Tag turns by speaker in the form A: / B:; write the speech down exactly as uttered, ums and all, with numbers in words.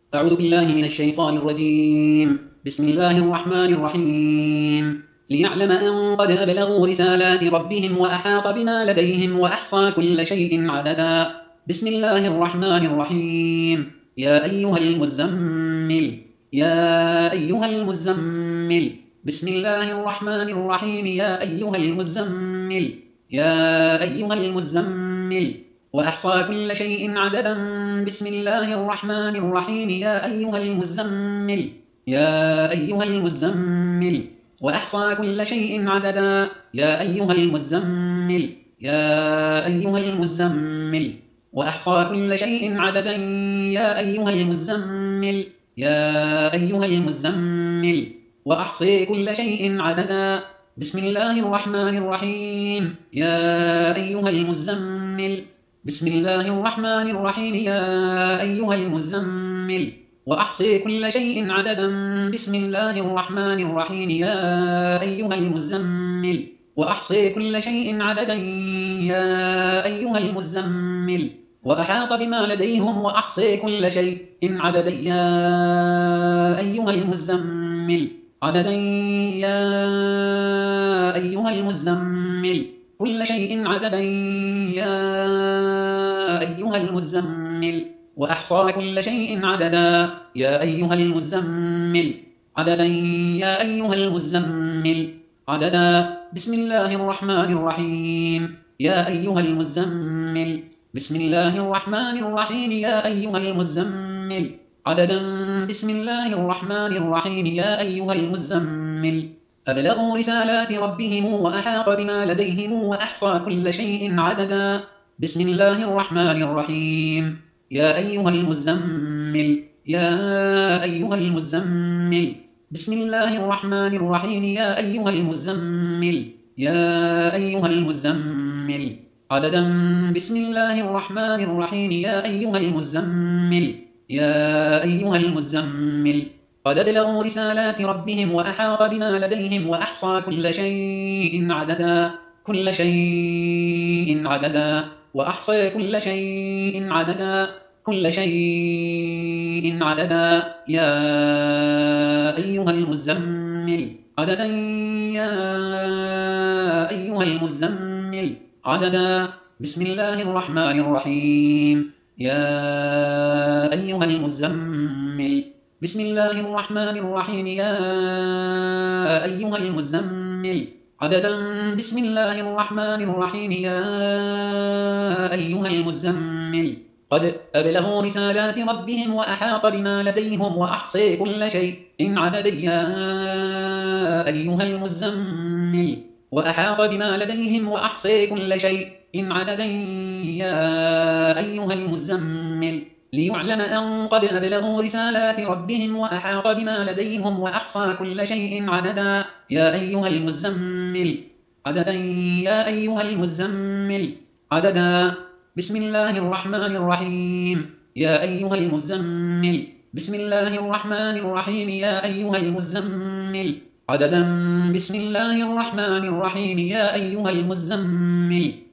A: أعوذ بالله من الشيطان الرجيم. بسم الله الرحمن الرحيم. ليعلم أن قد أبلغوا رسالات ربهم وأحاط بما لديهم وأحصى كل شيء عددا. بسم الله الرحمن الرحيم. يا أيها المزمل يا أيها المزمل بسم الله الرحمن الرحيم. يا أيها المزمل يا أيها المزمل وأحصى كل شيء عددا. بسم الله الرحمن الرحيم. يا أيها المزمل يا أيها المزمل وأحصى كل شيء عددا. يا أيها المزمل يا أيها المزمل وأحصى كل شيء عددا. يا أيها المزمل يا أيها المزمل وأحصي كل شيء عددا. بسم الله الرحمن الرحيم. يا أيها المزمل بسم الله الرحمن الرحيم. يا أيها المزمل وأحصي كل شيء عددا. بسم الله الرحمن الرحيم. يا أيها المزمل وأحصي كل شيء عددا. يا أيها المزمل وأحاط بما لديهم وأحصي كل شيء عددا. يا أيها المزمل عددا. يا أيها المزمل كل شيء عددا. يا أيها المزمل وأحصى كل شيء عددا. يا أيها المزمل عددا. يا أيها المزمل عددا. بسم الله الرحمن الرحيم. يا أيها المزمل بسم الله الرحمن الرحيم. يا أيها المزمل عددا. بسم الله الرحمن الرحيم. يا أيها المزمل أبلغوا رسالات ربهم وأحاط بما لديهم وأحصى كل شيء عددا. بسم الله الرحمن الرحيم. يا أيها المزمل يا أيها المزمل بسم الله الرحمن الرحيم. يا أيها المزمل يا أيها المزمل عددا. بسم الله الرحمن الرحيم. يا أيها المزمل يا أيها المزمل قد أبلغوا رسالات ربهم وأحاط بما لديهم وأحصى كل شيء عددا. كل شيء عددا وأحصى كل شيء عددا. كل شيء عددا. يا أيها المزمل عددا. يا أيها المزمل عددا. بسم الله الرحمن الرحيم. يا أيها المزمل بسم الله الرحمن الرحيم. يا أيها المزمل عددا. بسم الله الرحمن الرحيم. يا أيها المزمل قد أبلغوا رسالات ربهم وأحاط بما لديهم وأحصي كل شيء عددا. يا أيها المزمل وأحاط بما لديهم وأحصي كل شيء عددا. يا أيها المزمل ليعلم أن قد أبلغوا رسالات ربهم وأحاط بما لديهم وأحصى كل شيء عددا. يا أيها المزمل عددا. يا أيها المزمل عددا. بسم الله الرحمن الرحيم. يا أيها المزمل بسم الله الرحمن الرحيم. يا أيها المزمل عددا. بسم الله الرحمن الرحيم. يا أيها المزمل